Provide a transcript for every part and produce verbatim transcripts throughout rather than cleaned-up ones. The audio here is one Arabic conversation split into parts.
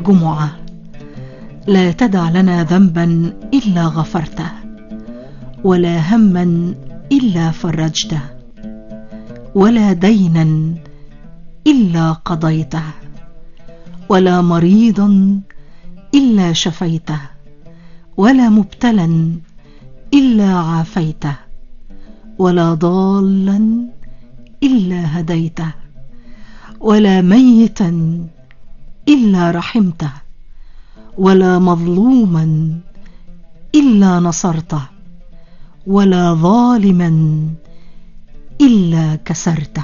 جمعة، لا تدع لنا ذنبا إلا غفرته، ولا هما إلا فرجته، ولا دينا إلا قضيته، ولا مريضا إلا شفيته، ولا مبتلا إلا عافيته، ولا ضالا إلا هديته، ولا ميتا إلا رحمته، ولا مظلوما إلا نصرته، ولا ظالما إلا كسرته.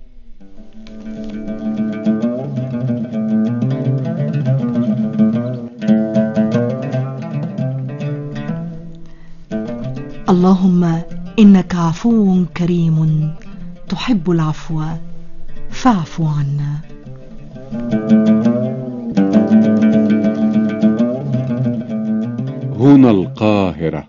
اللهم إنك عفو كريم تحب العفو فاعف عنا. هنا القاهرة.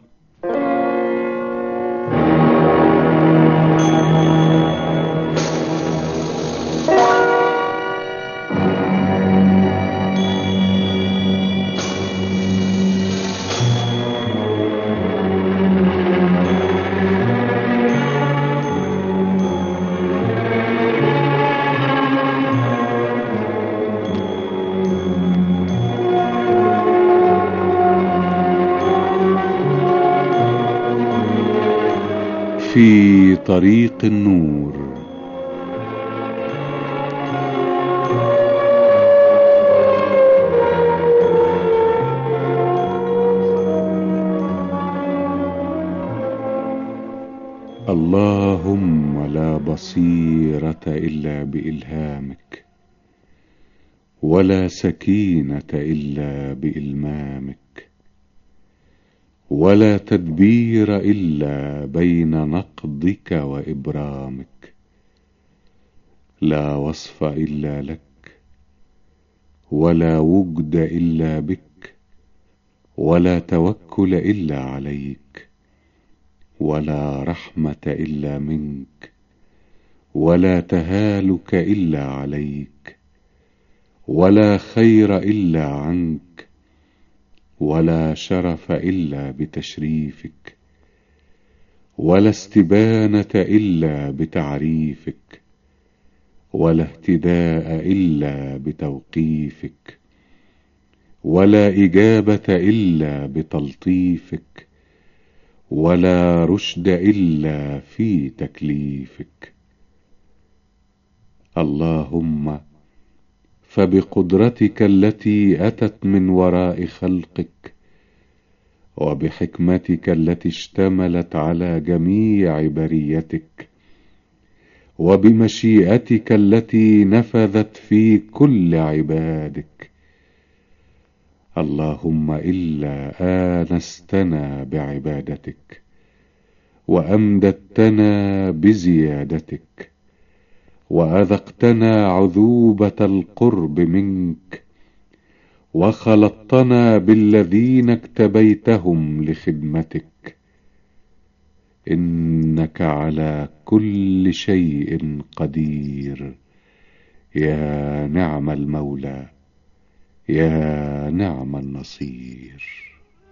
في طريق النور. اللهم لا بصيرة إلا بإلهامك، ولا سكينة إلا بإلمامك، ولا تدبير إلا بين نقضك وإبرامك، لا وصف إلا لك، ولا وجد إلا بك، ولا توكل إلا عليك، ولا رحمة إلا منك، ولا تهالك إلا عليك، ولا خير إلا عنك، ولا شرف إلا بتشريفك، ولا استبانة إلا بتعريفك، ولا اهتداء إلا بتوقيفك، ولا إجابة إلا بتلطيفك، ولا رشد إلا في تكليفك. اللهم فبقدرتك التي أتت من وراء خلقك، وبحكمتك التي اشتملت على جميع بريتك، وبمشيئتك التي نفذت في كل عبادك، اللهم إلا آنستنا بعبادتك، وأمددتنا بزيادتك، وأذقتنا عذوبة القرب منك، وخلطتنا بالذين اكتبيتهم لخدمتك، إنك على كل شيء قدير. يا نعم المولى، يا نعم النصير.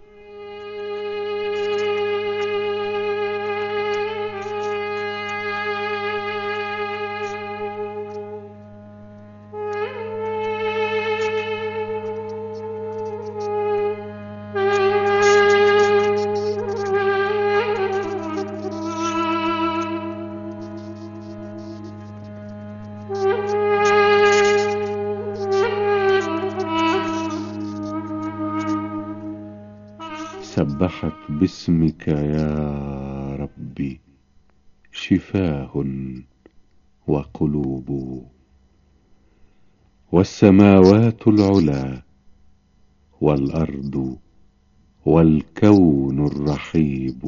سبحت باسمك يا ربي شفاه وقلوب، والسماوات العلا والأرض والكون الرحيب،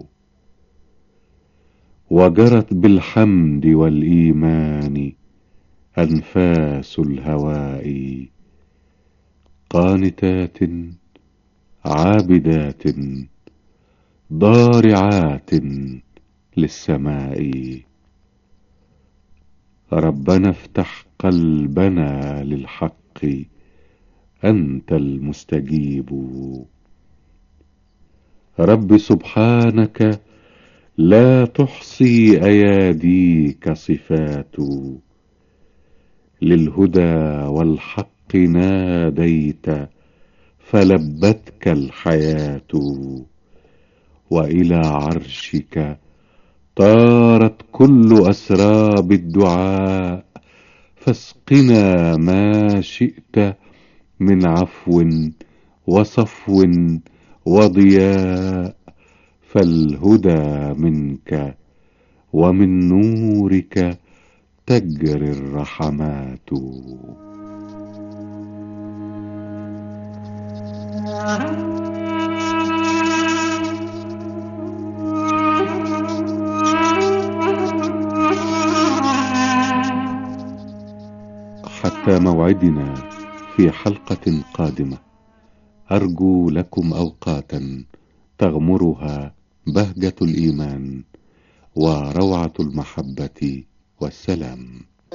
وجرت بالحمد والإيمان أنفاس الهواء، قانتات عابدات ضارعات للسماء. ربنا افتح قلبنا للحق أنت المستجيب. رب سبحانك لا تحصي أياديك صفات، للهدى والحق ناديت فلبتك الحياة، وإلى عرشك طارت كل أسراب الدعاء، فاسقنا ما شئت من عفو وصفو وضياء، فالهدى منك ومن نورك تجري الرحمات. حتى موعدنا في حلقة قادمة، أرجو لكم أوقاتا تغمرها بهجة الإيمان وروعة المحبة والسلام.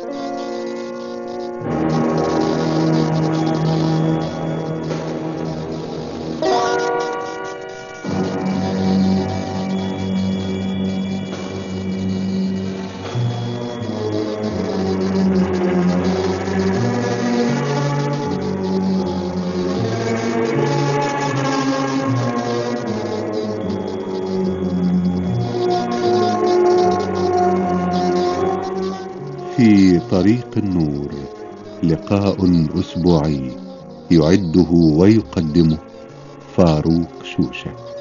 في طريق النور لقاء أسبوعي يعده ويقدمه فاروق شوشة.